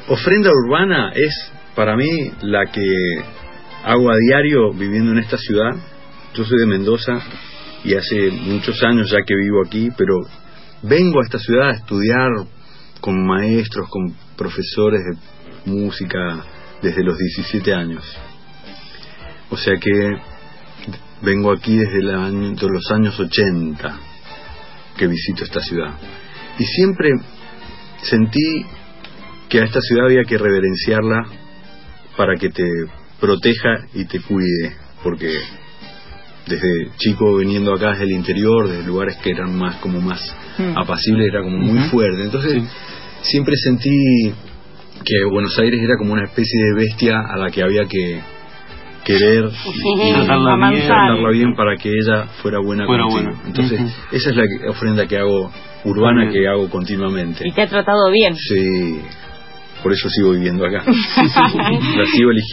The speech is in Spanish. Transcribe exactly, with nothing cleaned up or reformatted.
ofrenda urbana es para mí la que hago a diario viviendo en esta ciudad. Yo soy de Mendoza y hace muchos años ya que vivo aquí, pero vengo a esta ciudad a estudiar con maestros, con profesores de música desde los diecisiete años. O sea que vengo aquí desde el año, de los años ochenta que visito esta ciudad. Y siempre sentí que a esta ciudad había que reverenciarla para que te proteja y te cuide, porque desde chico viniendo acá desde el interior, desde lugares que eran más como más mm. apacibles, era como muy uh-huh. fuerte. Entonces sí. siempre sentí que Buenos Aires era como una especie de bestia a la que había que querer y tratarla bien, tratarla bien para que ella fuera buena fuera contigo. Buena. Entonces uh-huh. esa es la ofrenda que hago urbana, uh-huh. que hago continuamente. ¿Y te ha tratado bien? Sí, por eso sigo viviendo acá. La sigo eligiendo.